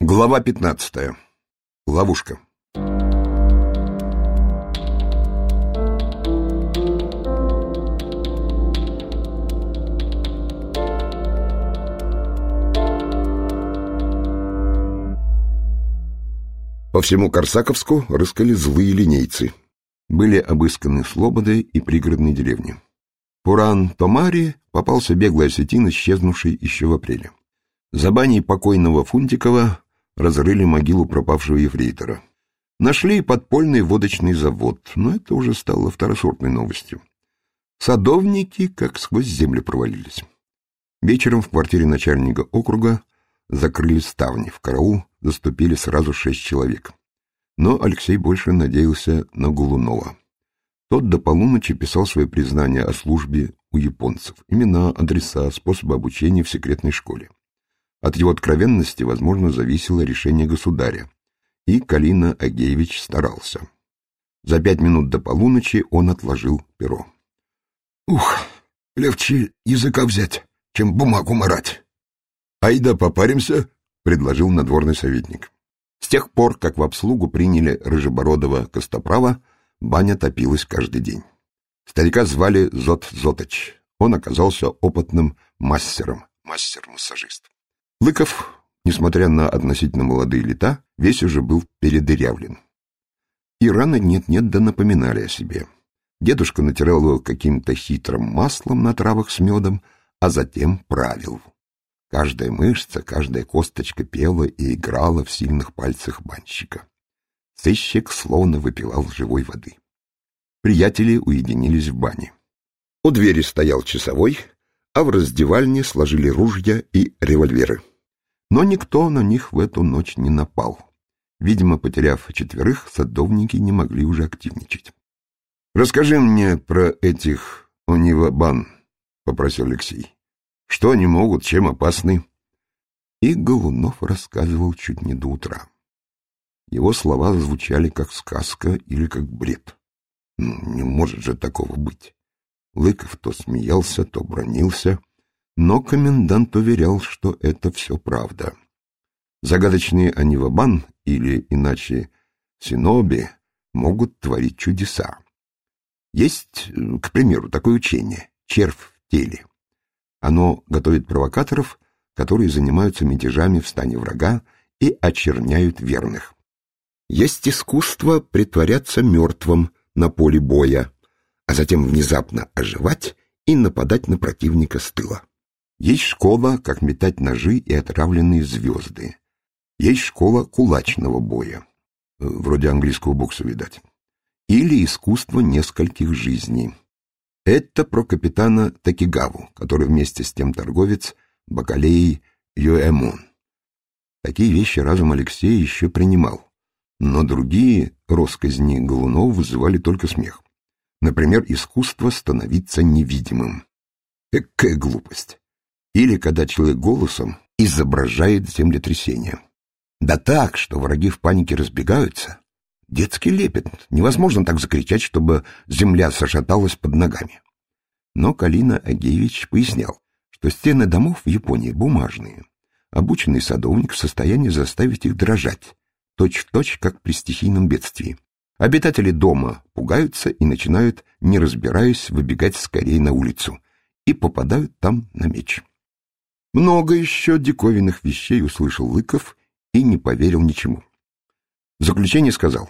Глава 15. Ловушка. По всему Корсаковску рыскали злые линейцы. Были обысканы слободы и пригородные деревни. Пуран-Томари попался беглый осетин, исчезнувший еще в апреле. За баней покойного Фунтикова разрыли могилу пропавшего ефрейтора. Нашли подпольный водочный завод, но это уже стало второсортной новостью. Садовники как сквозь землю провалились. Вечером в квартире начальника округа закрыли ставни, в караул заступили сразу 6 человек. Но Алексей больше надеялся на Голунова. Тот до полуночи писал свои признания о службе у японцев, имена, адреса, способы обучения в секретной школе. От его откровенности, возможно, зависело решение государя, и Калина Агеевич старался. За 5 минут до полуночи он отложил перо. «Ух, легче языка взять, чем бумагу марать». «Айда попаримся», — предложил надворный советник. С тех пор, как в обслугу приняли рыжебородого костоправа, баня топилась каждый день. Старика звали Зот Зотыч. Он оказался опытным мастером, мастер-массажист. Лыков, несмотря на относительно молодые лета, весь уже был передырявлен. И раны нет-нет да напоминали о себе. Дедушка натирал его каким-то хитрым маслом на травах с медом, а затем правил. Каждая мышца, каждая косточка пела и играла в сильных пальцах банщика. Сыщик словно выпивал живой воды. Приятели уединились в бане. У двери стоял часовой, а в раздевальне сложили ружья и револьверы. Но никто на них в эту ночь не напал. Видимо, потеряв 4, садовники не могли уже активничать. — Расскажи мне про этих онивабан, — попросил Алексей. — Что они могут, чем опасны? И Голунов рассказывал чуть не до утра. Его слова звучали как сказка или как бред. Не может же такого быть. Лыков то смеялся, то бранился, но комендант уверял, что это все правда. Загадочные онивабан, или иначе синоби, могут творить чудеса. Есть, к примеру, такое учение — червь в теле. Оно готовит провокаторов, которые занимаются мятежами в стане врага и очерняют верных. Есть искусство притворяться мертвым на поле боя, а затем внезапно оживать и нападать на противника с тыла. Есть школа, как метать ножи и отравленные звезды. Есть школа кулачного боя, вроде английского бокса, видать. Или искусство нескольких жизней. Это про капитана Такигаву, который вместе с тем торговец бакалеей Юэмон. Такие вещи разум Алексея еще принимал, но другие россказни Голунова вызывали только смех. Например, искусство становиться невидимым. Какая глупость! Или когда человек голосом изображает землетрясение. Да так, что враги в панике разбегаются. Детский лепет. Невозможно так закричать, чтобы земля зашаталась под ногами. Но Калина Агеевич пояснял, что стены домов в Японии бумажные. Обученный садовник в состоянии заставить их дрожать, точь-в-точь, как при стихийном бедствии. Обитатели дома пугаются и начинают, не разбираясь, выбегать скорее на улицу и попадают там на меч. Много еще диковинных вещей услышал Лыков и не поверил ничему. В заключение сказал: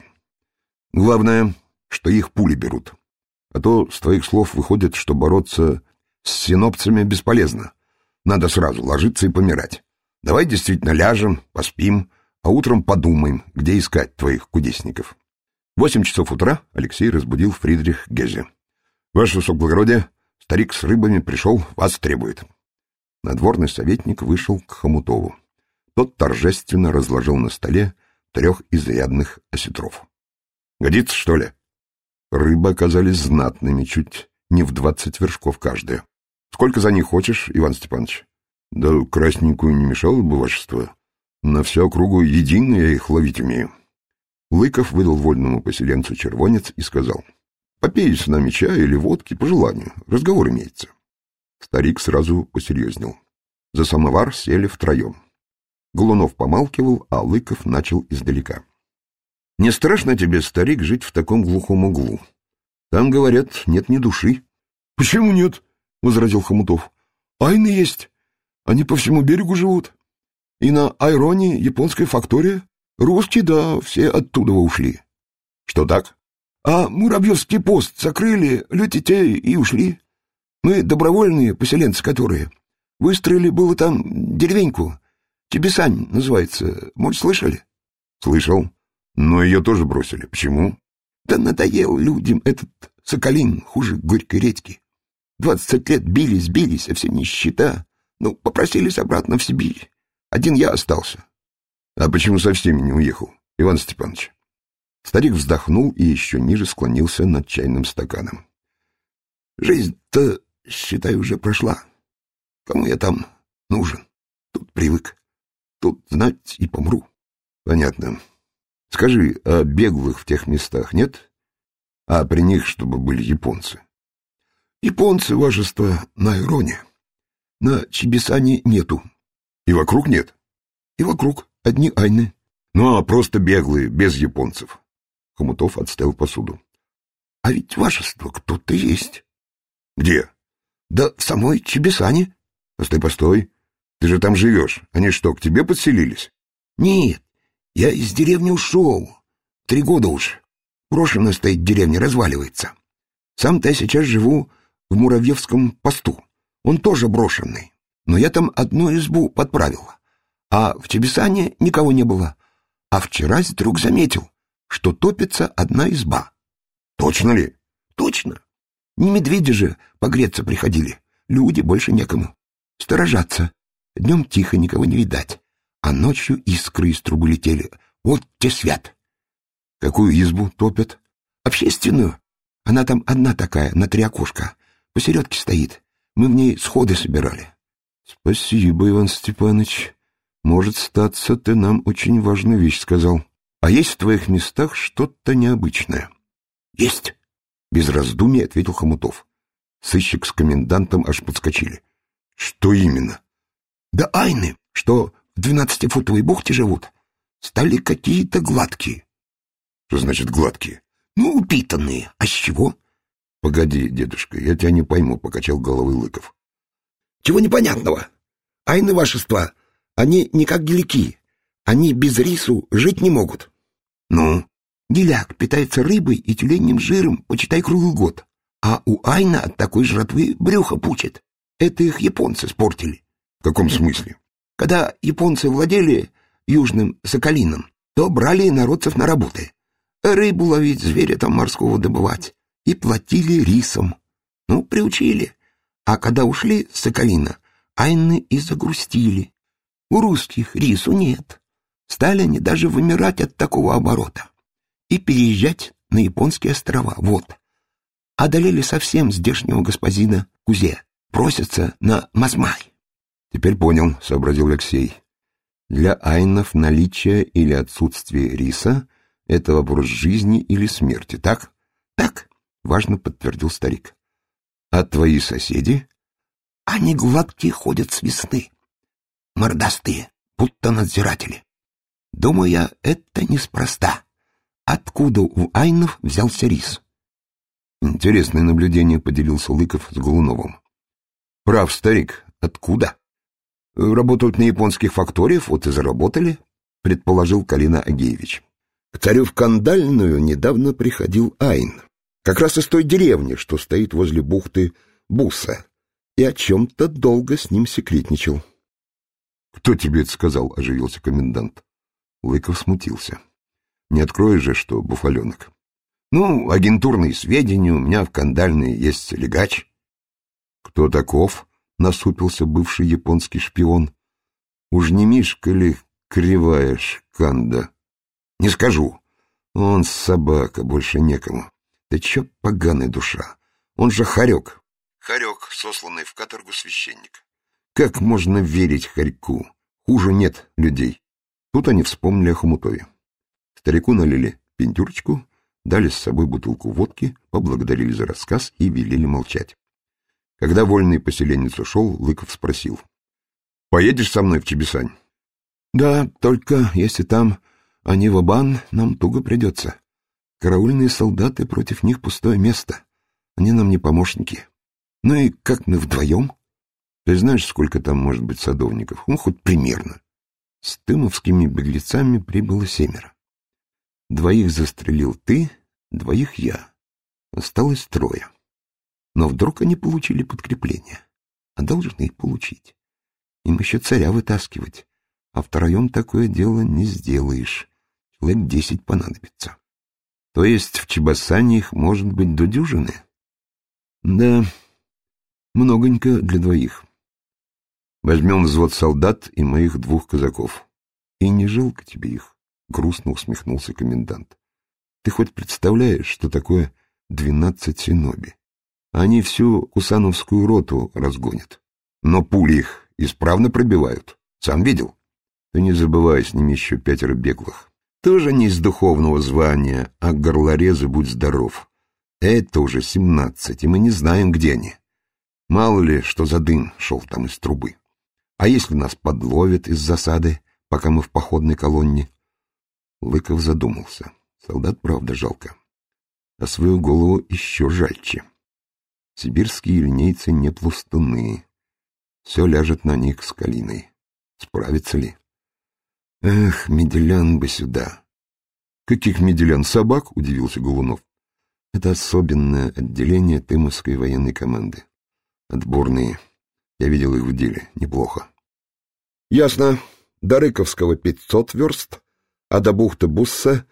главное, что их пули берут. А то с твоих слов выходит, что бороться с синопцами бесполезно. Надо сразу ложиться и помирать. Давай действительно ляжем, поспим, а утром подумаем, где искать твоих кудесников. В 8 часов утра Алексей разбудил Фридрих Гезе. — Ваше высокоблагородие, старик с рыбами пришел, вас требует. Надворный советник вышел к Хомутову. Тот торжественно разложил на столе 3 изрядных осетров. — Годится, что ли? Рыбы оказались знатными, чуть не в 20 вершков каждая. — Сколько за них хочешь, Иван Степанович? — Да красненькую не мешало бы, вашество. На всю округу едино я их ловить умею. Лыков выдал вольному поселенцу червонец и сказал: — Попей с нами чая или водки, по желанию, разговор имеется. Старик сразу посерьезнел. За самовар сели втроем. Голунов помалкивал, а Лыков начал издалека. — Не страшно тебе, старик, жить в таком глухом углу? Там, говорят, нет ни души. — Почему нет? — возразил Хомутов. — Айны есть. Они по всему берегу живут. И на Айроне японская фактория. Русские, да, все оттуда ушли. — Что так? — А Муравьевский пост закрыли, люди те и ушли. Мы добровольные поселенцы, которые. Выстроили было там деревеньку. Чебесань называется. Может, слышали? — Слышал. Но ее тоже бросили. Почему? — Да надоел людям этот Соколин, хуже горькой редьки. 20 лет бились, а все нищета. Ну, попросились обратно в Сибирь. Один я остался. — А почему со всеми не уехал, Иван Степанович? Старик вздохнул и еще ниже склонился над чайным стаканом. — Жизнь-то, считай, уже прошла. Кому я там нужен? Тут привык. Тут, знать, и помру. — Понятно. Скажи, а беглых в тех местах нет? А при них, чтобы были японцы? — Японцы, вашество, на Айроне. На Чебесане нету. — И вокруг нет? — И вокруг. Одни айны. — Ну, а просто беглые, без японцев. Хомутов отставил посуду. — А ведь, вашество, кто-то есть. — Где? — Да в самой Чебесане. — Постой. Ты же там живешь. Они что, к тебе подселились? — Нет, я из деревни ушел. 3 года уж. Брошенная стоит деревня, разваливается. Сам-то я сейчас живу в Муравьевском посту. Он тоже брошенный. Но я там одну избу подправил. А в Чебесане никого не было. А вчера вдруг заметил, что топится одна изба. — Точно ли? — Точно. Не медведи же погреться приходили. Люди больше некому. Сторожатся. Днем тихо, никого не видать. А ночью искры из трубы летели. Вот те свят. — Какую избу топят? — Общественную. Она там одна такая, на 3 окошка. Посередке стоит. Мы в ней сходы собирали. — Спасибо, Иван Степанович. Может, статься, ты нам очень важную вещь сказал. А есть в твоих местах что-то необычное? — Есть. Без раздумий ответил Хомутов. Сыщик с комендантом аж подскочили. — Что именно? — Да айны, что в 12-футовой бухте живут, стали какие-то гладкие. — Что значит гладкие? — Ну, упитанные. А с чего? — Погоди, дедушка, я тебя не пойму, — покачал головой Лыков. — Чего непонятного? Айны, вашества, они не как геляки. Они без рису жить не могут. — Ну? — Геляк питается рыбой и тюленьим жиром, почитай, круглый год. А у айна от такой жратвы брюхо пучит. Это их японцы спортили. — В каком смысле? — Когда японцы владели Южным Соколином, то брали народцев на работы. Рыбу ловить, зверя там морского добывать. И платили рисом. Ну, приучили. А когда ушли с Соколина, айны и загрустили. У русских рису нет. Стали они даже вымирать от такого оборота. И переезжать на японские острова. Вот. Одолели совсем здешнего господина Кузе. Просятся на Масмай. — Теперь понял, — сообразил Алексей. Для айнов наличие или отсутствие риса — это вопрос жизни или смерти, так? — Так, — важно подтвердил старик. — А твои соседи? — Они гладкие ходят с весны. Мордастые, будто надзиратели. Думаю я, это неспроста. Откуда у айнов взялся рис? Интересное наблюдение, — поделился Лыков с Голуновым. — Прав, старик, откуда? — Работают на японских факториях, вот и заработали, — предположил Калина Агеевич. К царю в Кандальную недавно приходил айн, как раз из той деревни, что стоит возле бухты Буса, и о чем-то долго с ним секретничал. — Кто тебе это сказал? — оживился комендант. Лыков смутился. — Не откроешь же, что буфаленок. — Ну, агентурные сведения, у меня в Кандальной есть легач. — Кто таков? — насупился бывший японский шпион. — Уж не Мишка ли кривая шканда? — Не скажу. Он собака, больше некому. Да чё поганая душа? Он же хорек. Хорек, сосланный в каторгу священник. Как можно верить хорьку? Хуже нет людей. Тут они вспомнили о Хомутове. Старику налили пентюрочку, дали с собой бутылку водки, поблагодарили за рассказ и велели молчать. Когда вольный поселенец ушел, Лыков спросил: — Поедешь со мной в Чебесань? Да, только если там они ва-бан, нам туго придется. Караульные солдаты против них пустое место. Они нам не помощники. Ну и как мы вдвоем? Ты знаешь, сколько там может быть садовников? Ну, хоть примерно. С тымовскими беглецами прибыло 7. 2 застрелил ты, 2 я. Осталось 3. Но вдруг они получили подкрепление. А должны их получить. Им еще царя вытаскивать. А втроем такое дело не сделаешь. Человек 10 понадобится. То есть в Чебоксане их может быть до дюжины? Да, многонько для 2. Возьмем взвод солдат и моих 2 казаков. И не жалко тебе их, грустно усмехнулся комендант. Ты хоть представляешь, что такое 12 синоби? Они всю Кусановскую роту разгонят. Но пули их исправно пробивают. Сам видел? Ты не забывай, с ними еще 5 беглых. Тоже не из духовного звания, а горлорезы, будь здоров. Это уже 17, и мы не знаем, где они. Мало ли, что за дым шел там из трубы. А если нас подловят из засады, пока мы в походной колонне? Лыков задумался. Солдат, правда, жалко. А свою голову еще жальче. Сибирские линейцы не пластуны. Все ляжет на них с Калиной. Справится ли? Эх, меделян бы сюда. Каких меделян? Собак? Удивился Голунов. Это особенное отделение Тымовской военной команды. Отборные. Я видел их в деле. Неплохо. Ясно. До Рыковского 500 верст, а до бухты Бусса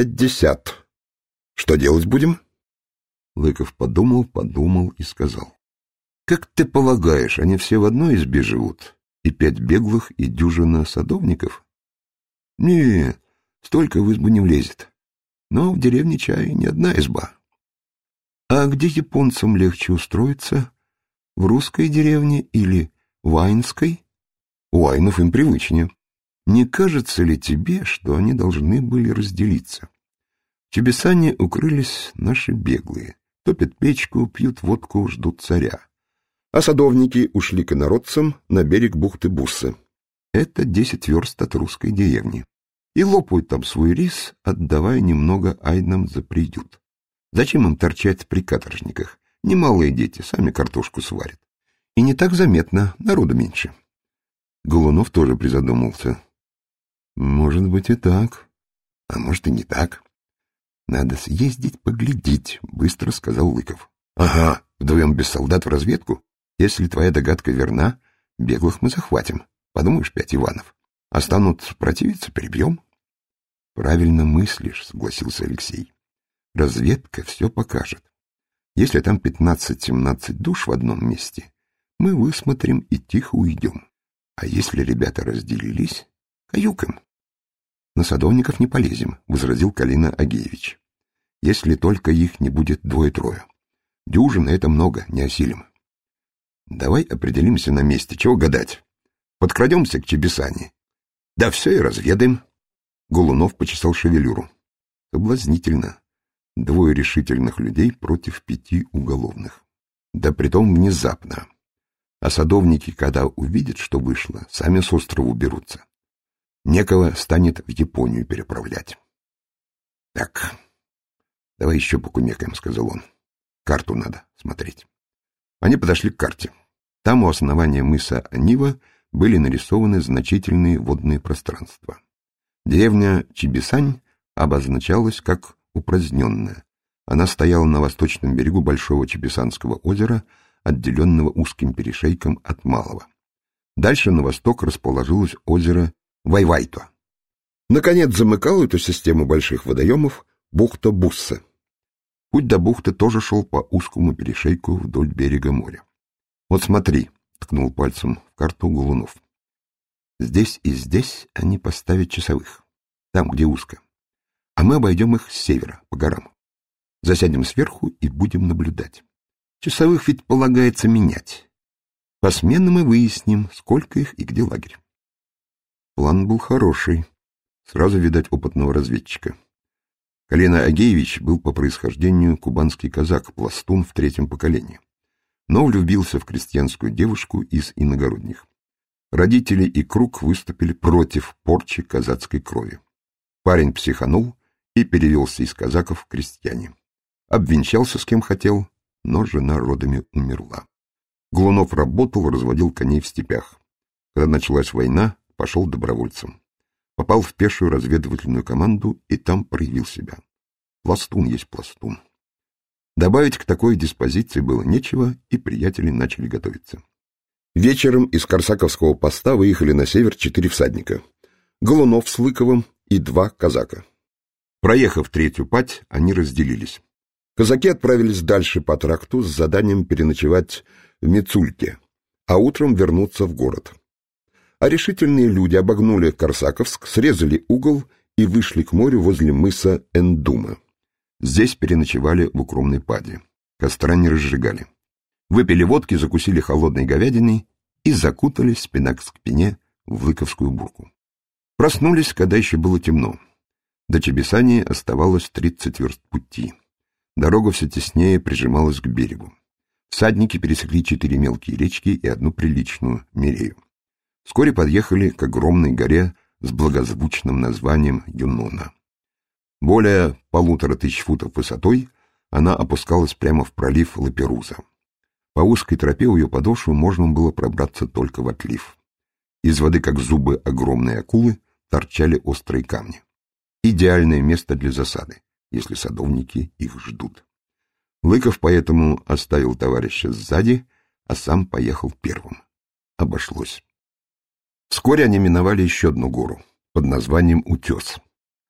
50. Что делать будем? Лыков подумал и сказал. Как ты полагаешь, они все в одной избе живут? И 5 беглых, и дюжина садовников? Не, столько в избу не влезет. Но в деревне чай не одна изба. А где японцам легче устроиться? В русской деревне или в айнской? У айнов им привычнее. Не кажется ли тебе, что они должны были разделиться? В Чебесане укрылись наши беглые. Топят печку, пьют водку, ждут царя. А садовники ушли к инородцам на берег бухты Буссы. Это 10 верст от русской деревни. И лопают там свой рис, отдавая немного айнам за приют. Зачем им торчать при каторжниках? Немалые дети, сами картошку сварят. И не так заметно, народу меньше. Голунов тоже призадумался. Может быть и так, а может и не так. Надо съездить поглядеть, быстро сказал Лыков. Ага, вдвоем без солдат в разведку? Если твоя догадка верна, беглых мы захватим. Подумаешь, 5 Иванов. А станут противиться, перебьем. Правильно мыслишь, согласился Алексей. Разведка все покажет. Если там 15-17 душ в одном месте, мы высмотрим и тихо уйдем. А если ребята разделились, каюкам. На садовников не полезем, возразил Калина Агеевич. Если только их не будет 2-3. Дюжина — это много, не осилим. Давай определимся на месте, чего гадать. Подкрадемся к Чебесане. Да все и разведаем. Голунов почесал шевелюру. Соблазнительно. 2 решительных людей против 5 уголовных. Да притом внезапно. А садовники, когда увидят, что вышло, сами с острова уберутся. Некого станет в Японию переправлять. Так, давай еще покумекаем, сказал он. Карту надо смотреть. Они подошли к карте. Там у основания мыса Анива были нарисованы значительные водные пространства. Деревня Чебесань обозначалась как упраздненная. Она стояла на восточном берегу Большого Чебесанского озера, отделенного узким перешейком от Малого. Дальше на восток расположилось озеро Вайвайто. Наконец замыкала эту систему больших водоемов бухта Бусса. Путь до бухты тоже шел по узкому перешейку вдоль берега моря. Вот смотри, ткнул пальцем в карту Голунов. Здесь и здесь они поставят часовых, там, где узко. А мы обойдем их с севера, по горам. Засядем сверху и будем наблюдать. Часовых ведь полагается менять. Посменно мы выясним, сколько их и где лагерь. План был хороший. Сразу видать опытного разведчика. Калина Агеевич был по происхождению кубанский казак, пластун в 3-м поколении, но влюбился в крестьянскую девушку из иногородних. Родители и круг выступили против порчи казацкой крови. Парень психанул и перевелся из казаков в крестьяне. Обвенчался с кем хотел, но жена родами умерла. Голунов работал, разводил коней в степях. Когда началась война, пошел добровольцем. Попал в пешую разведывательную команду и там проявил себя. Пластун есть пластун. Добавить к такой диспозиции было нечего, и приятели начали готовиться. Вечером из Корсаковского поста выехали на север 4 всадника. Голунов с Лыковым и 2 казака. Проехав 3-ю падь, они разделились. Казаки отправились дальше по тракту с заданием переночевать в Мицульке, а утром вернуться в город. А решительные люди обогнули Корсаковск, срезали угол и вышли к морю возле мыса Эндума. Здесь переночевали в укромной паде. Костра не разжигали. Выпили водки, закусили холодной говядиной и закутались спина к спине в лыковскую бурку. Проснулись, когда еще было темно. До Чебисани оставалось 30 верст пути. Дорога все теснее прижималась к берегу. Всадники пересекли 4 мелкие речки и 1 приличную, Мирею. Вскоре подъехали к огромной горе с благозвучным названием Юнона. Более 1500 футов высотой она опускалась прямо в пролив Лаперуза. По узкой тропе у ее подошвы можно было пробраться только в отлив. Из воды, как зубы огромной акулы, торчали острые камни. Идеальное место для засады, если садовники их ждут. Лыков поэтому оставил товарища сзади, а сам поехал первым. Обошлось. Вскоре они миновали еще одну гору под названием Утес.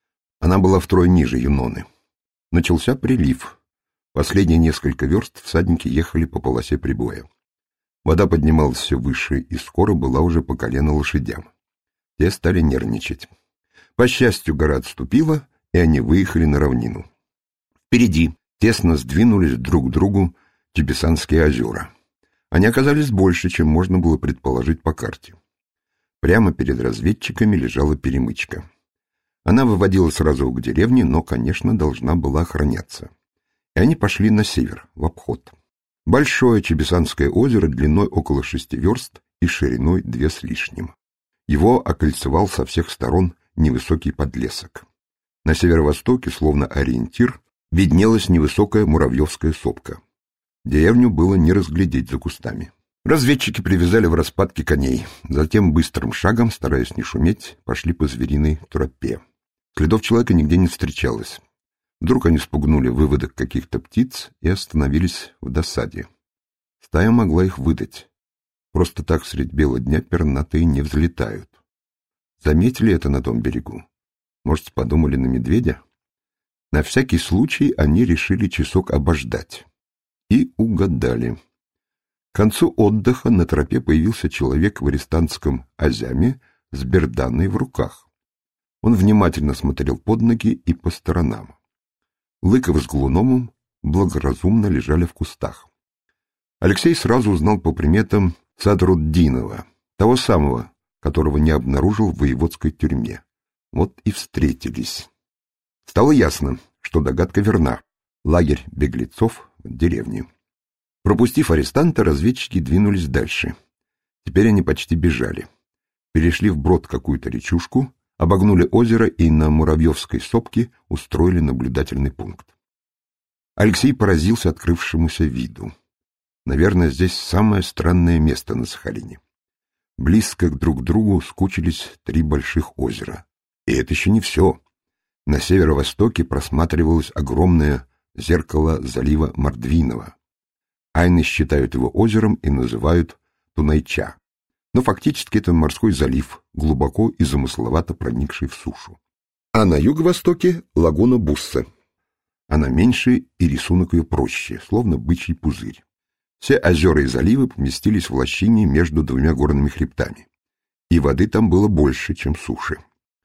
Она была втрое ниже Юноны. Начался прилив. Последние несколько верст всадники ехали по полосе прибоя. Вода поднималась все выше и скоро была уже по колено лошадям. Те стали нервничать. По счастью, гора отступила, и они выехали на равнину. Впереди тесно сдвинулись друг к другу Чебисанские озера. Они оказались больше, чем можно было предположить по карте. Прямо перед разведчиками лежала перемычка. Она выводила сразу к деревне, но, конечно, должна была охраняться. И они пошли на север, в обход. Большое Чебисанское озеро длиной около 6 верст и шириной 2 с лишним. Его окольцевал со всех сторон невысокий подлесок. На северо-востоке, словно ориентир, виднелась невысокая муравьевская сопка. Деревню было не разглядеть за кустами. Разведчики привязали в распадке коней, затем быстрым шагом, стараясь не шуметь, пошли по звериной тропе. Следов человека нигде не встречалось. Вдруг они спугнули выводок каких-то птиц и остановились в досаде. Стая могла их выдать. Просто так средь бела дня пернатые не взлетают. Заметили это на том берегу? Может, подумали на медведя? На всякий случай они решили часок обождать. И угадали. К концу отдыха на тропе появился человек в арестантском азяме с берданой в руках. Он внимательно смотрел под ноги и по сторонам. Лыков с Голуновым благоразумно лежали в кустах. Алексей сразу узнал по приметам Садруддинова, того самого, которого не обнаружил в воеводской тюрьме. Вот и встретились. Стало ясно, что догадка верна. Лагерь беглецов в деревне. Пропустив арестанта, разведчики двинулись дальше. Теперь они почти бежали. Перешли вброд какую-то речушку, обогнули озеро и на Муравьевской сопке устроили наблюдательный пункт. Алексей поразился открывшемуся виду. Наверное, здесь самое странное место на Сахалине. Близко друг к другу скучились 3 больших озера. И это еще не все. На северо-востоке просматривалось огромное зеркало залива Мордвинова. Айны считают его озером и называют Тунайча. Но фактически это морской залив, глубоко и замысловато проникший в сушу. А на юго-востоке лагуна Буссе. Она меньше и рисунок ее проще, словно бычий пузырь. Все озера и заливы поместились в лощине между 2 горными хребтами. И воды там было больше, чем суши.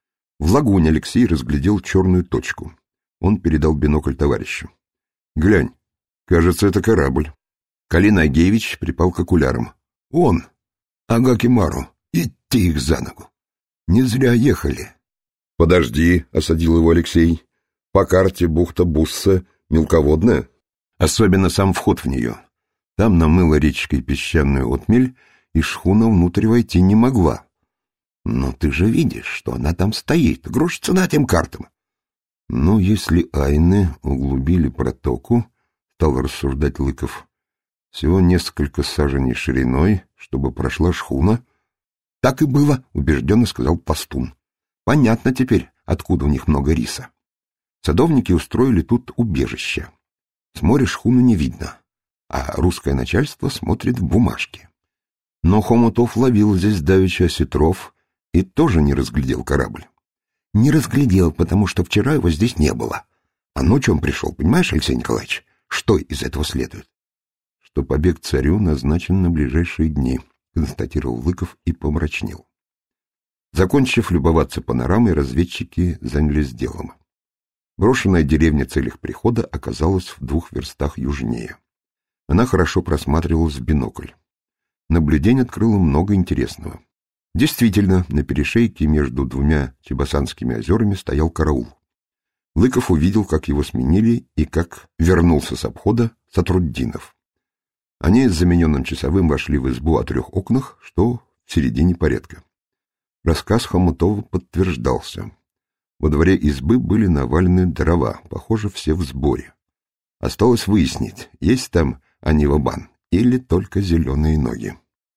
В лагуне Алексей разглядел черную точку. Он передал бинокль товарищу. «Глянь, кажется, это корабль». Калин Агеевич припал к окулярам. «Он! Агакимару! Идти их за ногу! Не зря ехали!» «Подожди», — осадил его Алексей. «По карте бухта Буссе мелководная, особенно сам вход в нее. Там намыла речкой песчаную отмель и шхуна внутрь войти не могла. Но ты же видишь, что она там стоит, грош цена тем картам. Ну, если айны углубили протоку, стал рассуждать Лыков, всего несколько саженей шириной, чтобы прошла шхуна. Так и было, убежденно сказал Пастун. Понятно теперь, откуда у них много риса. Садовники устроили тут убежище. С моря шхуну не видно, а русское начальство смотрит в бумажки. Но Хомутов ловил здесь давеча осетров и тоже не разглядел корабль. Не разглядел, потому что вчера его здесь не было. А ночью он пришел, понимаешь, Алексей Николаевич? Что из этого следует? Что побег царю назначен на ближайшие дни, констатировал Лыков и помрачнел. Закончив любоваться панорамой, разведчики занялись делом. Брошенная деревня цель их прихода оказалась в 2 верстах южнее. Она хорошо просматривалась в бинокль. Наблюдение открыло много интересного. Действительно, на перешейке между 2 Чебасанскими озерами стоял караул. Лыков увидел, как его сменили и как вернулся с обхода Сатруддинов. Они с замененным часовым вошли в избу о 3 окнах, что в середине порядка. Рассказ Хомутова подтверждался. Во дворе избы были навалены дрова, похоже, все в сборе. Осталось выяснить, есть там анивабан или только зеленые ноги.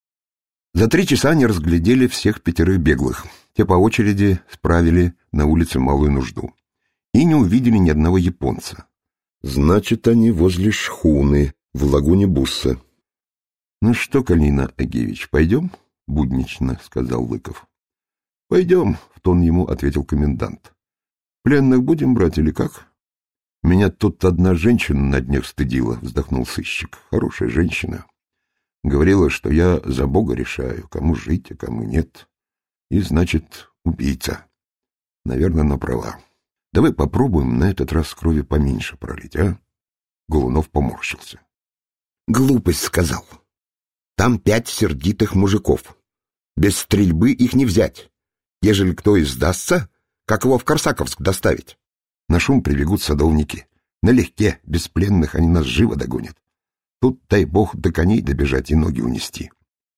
За 3 часа они разглядели всех 5 беглых. Те по очереди справили на улице малую нужду. И не увидели ни одного японца. Значит, они возле шхуны, в лагуне Бусса. — Ну что, Калина Агеевич, пойдем? — буднично сказал Лыков. — Пойдем, — в тон ему ответил комендант. — Пленных будем брать или как? — Меня тут одна женщина на днях стыдила, — вздохнул сыщик. — Хорошая женщина. Говорила, что я за Бога решаю, кому жить, а кому нет. И, значит, убийца. Наверное, она права. Давай попробуем на этот раз крови поменьше пролить, а? Голунов поморщился. — Глупость сказал. Там 5 сердитых мужиков. Без стрельбы их не взять. Ежели кто и сдастся, как его в Корсаковск доставить? На шум прибегут садовники. Налегке, без пленных они нас живо догонят. Тут, дай бог, до коней добежать и ноги унести.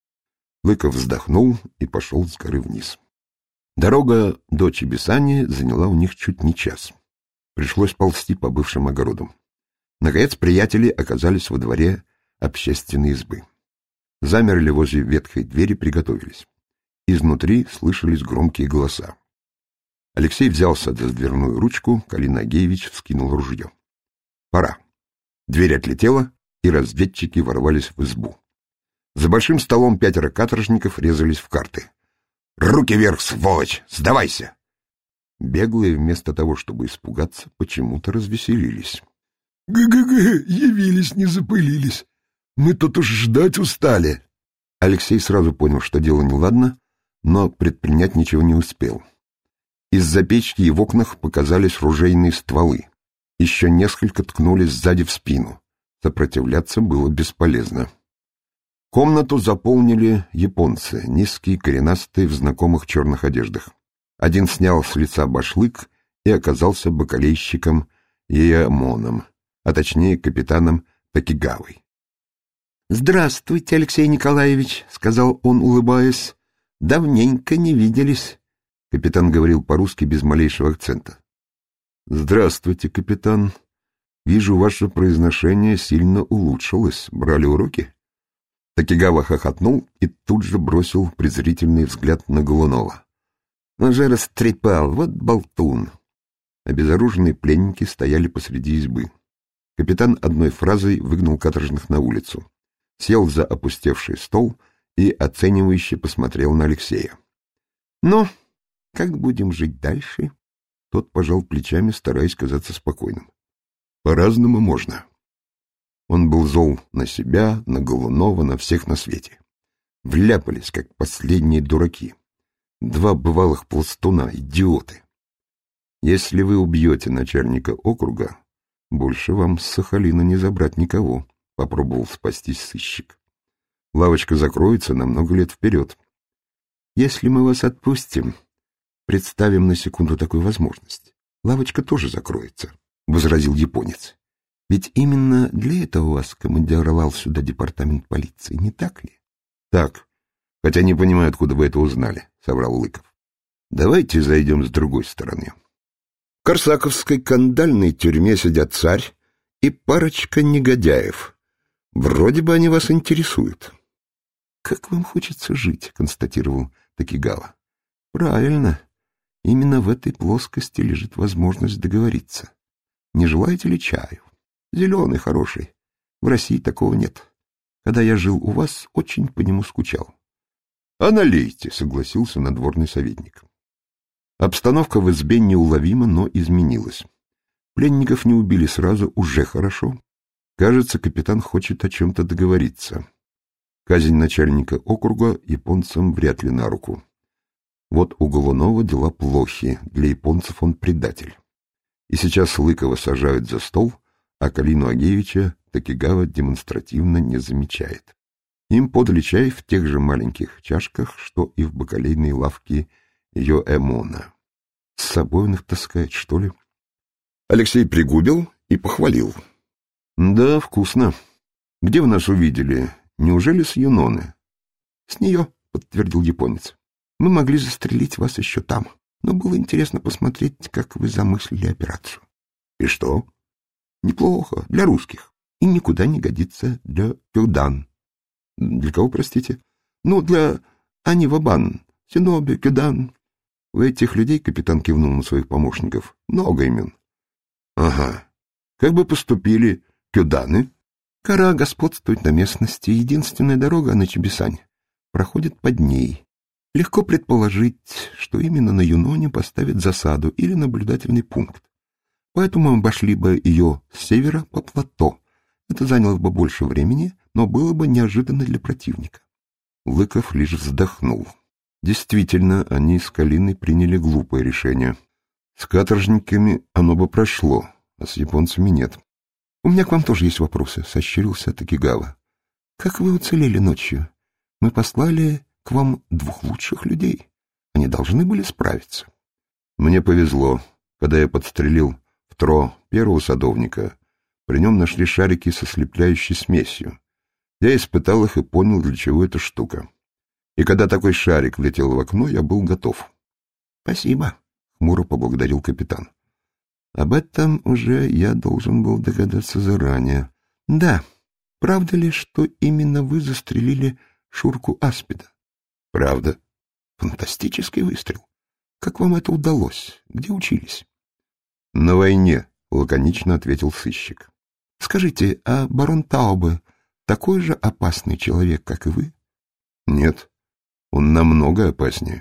Лыков вздохнул и пошел с горы вниз. Дорога до Чебисани заняла у них чуть не час. Пришлось ползти по бывшим огородам. Наконец приятели оказались во дворе общественной избы. Замерли возле ветхой двери, приготовились. Изнутри слышались громкие голоса. Алексей взялся за дверную ручку, Калина Агеевич вскинул ружье. Пора. Дверь отлетела, и разведчики ворвались в избу. За большим столом 5 каторжников резались в карты. «Руки вверх, сволочь! Сдавайся!» Беглые, вместо того, чтобы испугаться, почему-то развеселились. «Г-г-г! Явились, не запылились! Мы тут уж ждать устали!» Алексей сразу понял, что дело неладно, но предпринять ничего не успел. Из-за печки и в окнах показались ружейные стволы. Еще несколько ткнулись сзади в спину. Сопротивляться было бесполезно. Комнату заполнили японцы, низкие, коренастые, в знакомых черных одеждах. Один снял с лица башлык и оказался бакалейщиком Яамоном, а точнее капитаном Такигавой. — Здравствуйте, Алексей Николаевич, — сказал он, улыбаясь. — Давненько не виделись. Капитан говорил по-русски без малейшего акцента. — Здравствуйте, капитан. Вижу, ваше произношение сильно улучшилось. Брали уроки? Такигава хохотнул и тут же бросил презрительный взгляд на Голунова. — Он же растрепал, вот болтун. Обезоруженные пленники стояли посреди избы. Капитан одной фразой выгнал каторжных на улицу, сел за опустевший стол и оценивающе посмотрел на Алексея. — Ну, как будем жить дальше? Тот пожал плечами, стараясь казаться спокойным. — По-разному можно. Он был зол на себя, на Голунова, на всех на свете. Вляпались, как последние дураки. 2 бывалых пластуна, идиоты. Если вы убьете начальника округа, больше вам с Сахалина не забрать никого, — попробовал спастись сыщик. Лавочка закроется на много лет вперед. Если мы вас отпустим, представим на секунду такую возможность, лавочка тоже закроется, — возразил японец. Ведь именно для этого вас командировал сюда департамент полиции, не так ли? Так, Хотя не понимаю, откуда вы это узнали, — соврал Лыков. Давайте зайдем с другой стороны. В Корсаковской кандальной тюрьме сидят царь и парочка негодяев. Вроде бы они вас интересуют. Как вам хочется жить, — констатировал Токигава. Правильно. Именно в этой плоскости лежит возможность договориться. Не желаете ли чаю? Зеленый, хороший. В России такого нет. Когда я жил у вас, очень по нему скучал. — А налейте, — согласился надворный советник. Обстановка в избе неуловимо, но изменилась. Пленников не убили сразу, уже хорошо. Кажется, капитан хочет о чем-то договориться. Казнь начальника округа японцам вряд ли на руку. Вот у Голунова дела плохи, для японцев он предатель. И сейчас Лыкова сажают за стол, а Калину Агеевича Токигава демонстративно не замечает. Им подали чай в тех же маленьких чашках, что и в бакалейной лавке Йоэмона. С собой он их таскает, что ли? Алексей пригубил и похвалил. — Да, вкусно. Где вы нас увидели? Неужели с Юноны? — С нее, — подтвердил японец. — Мы могли застрелить вас еще там, но было интересно посмотреть, как вы замыслили операцию. — И что? — Неплохо, для русских. И никуда не годится для Кюдан. — Для кого, простите? — Ну, для Анивабан, Синоби, Кюдан. У этих людей, капитан кивнул на своих помощников, много имен. — Ага. Как бы поступили Кюданы? Кора господствует на местности, единственная дорога на Чебисань проходит под ней. Легко предположить, что именно на Юноне поставят засаду или наблюдательный пункт. Поэтому мы обошли бы ее с севера по плато. Это заняло бы больше времени, но было бы неожиданно для противника. Лыков лишь вздохнул. Действительно, они с Калиной приняли глупое решение. С каторжниками оно бы прошло, а с японцами нет. — У меня к вам тоже есть вопросы, — сощурился Токигава. — Как вы уцелели ночью? Мы послали к вам 2 лучших людей. Они должны были справиться. Мне повезло. Когда я подстрелил втро первого садовника, при нем нашли шарики со слепляющей смесью. Я испытал их и понял, для чего эта штука. И когда такой шарик влетел в окно, я был готов. — Спасибо, — хмуро поблагодарил капитан. Об этом уже я должен был догадаться заранее. — Да, правда ли, что именно вы застрелили Шурку Аспида? — Правда. — Фантастический выстрел. Как вам это удалось? Где учились? — На войне, — лаконично ответил сыщик. — Скажите, а барон Таубе такой же опасный человек, как и вы? — Нет, он намного опаснее.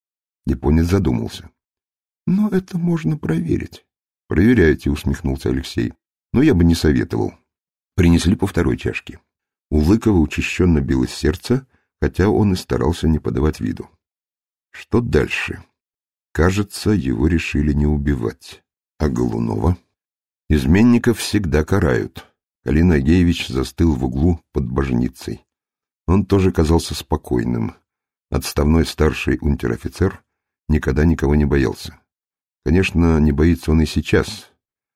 Японец задумался. — Но это можно проверить. — Проверяйте, — усмехнулся Алексей. — Но я бы не советовал. Принесли по 2 чашке. У Лыкова учащенно билось сердце, хотя он и старался не подавать виду. Что дальше? Кажется, его решили не убивать. А Голунова? Изменников всегда карают. Калин Агеевич застыл в углу под божницей. Он тоже казался спокойным. Отставной старший унтер-офицер никогда никого не боялся. Конечно, не боится он и сейчас.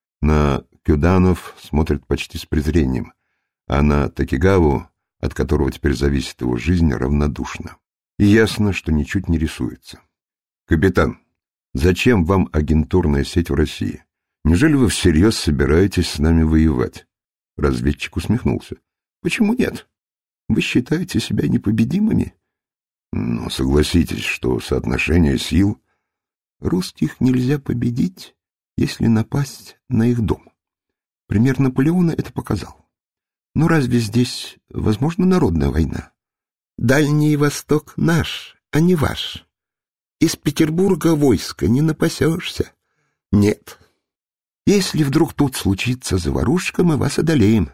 На Кюданов смотрит почти с презрением, а на Токигаву, от которого теперь зависит его жизнь, равнодушно. И ясно, что ничуть не рисуется. «Капитан, зачем вам агентурная сеть в России? Неужели вы всерьез собираетесь с нами воевать?» Разведчик усмехнулся. «Почему нет? Вы считаете себя непобедимыми?» «Но согласитесь, что соотношение сил...» Русских нельзя победить, если напасть на их дом. Пример Наполеона это показал. Но разве здесь возможна народная война? Дальний Восток наш, а не ваш. Из Петербурга войска не напасешься. Нет. Если вдруг тут случится заварушка, мы вас одолеем.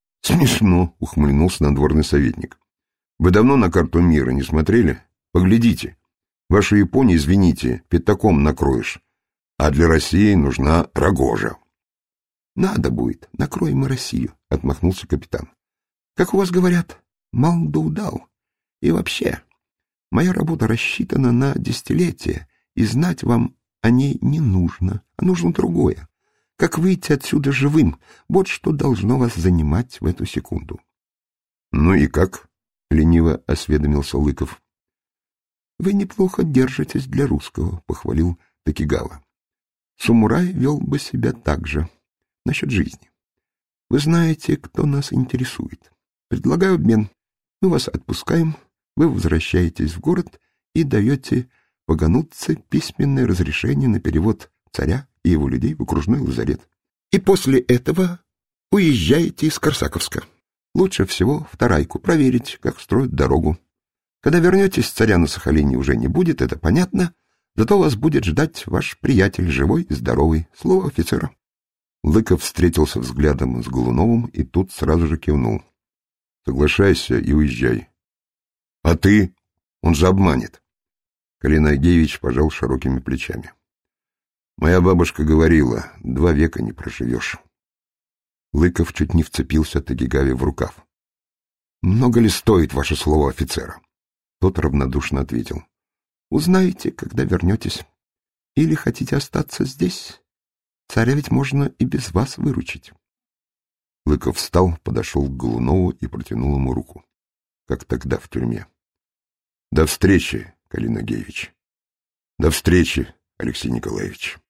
Смешно, ухмыльнулся надворный советник. Вы давно на карту мира не смотрели? Поглядите. Вашу Японию, извините, пятаком накроешь, а для России нужна рогожа. — Надо будет, накроем мы Россию, — отмахнулся капитан. — Как у вас говорят, мал да удал. И вообще, моя работа рассчитана на десятилетия, и знать вам о ней не нужно, а нужно другое. Как выйти отсюда живым, вот что должно вас занимать в эту секунду. — Ну и как? — лениво осведомился Лыков. Вы неплохо держитесь для русского, — похвалил Токигава. Самурай вел бы себя так же. Насчет жизни. Вы знаете, кто нас интересует. Предлагаю обмен. Мы вас отпускаем, вы возвращаетесь в город и даете Ваганутце письменное разрешение на перевод царя и его людей в окружной лазарет. И после этого уезжаете из Корсаковска. Лучше всего в Тарайку проверить, как строят дорогу. Когда вернетесь, царя на Сахалине уже не будет, это понятно, зато вас будет ждать ваш приятель, живой и здоровый. Слово офицера. Лыков встретился взглядом с Голуновым, и тут сразу же кивнул. Соглашайся и уезжай. А ты? Он же обманет. Калин Агеевич пожал широкими плечами. Моя бабушка говорила, 2 века не проживешь. Лыков чуть не вцепился Токигаве в рукав. Много ли стоит ваше слово офицера? Тот равнодушно ответил. Узнаете, когда вернетесь. Или хотите остаться здесь? Царя ведь можно и без вас выручить. Лыков встал, подошел к Голунову и протянул ему руку. Как тогда в тюрьме. До встречи, Калин Агеевич. До встречи, Алексей Николаевич.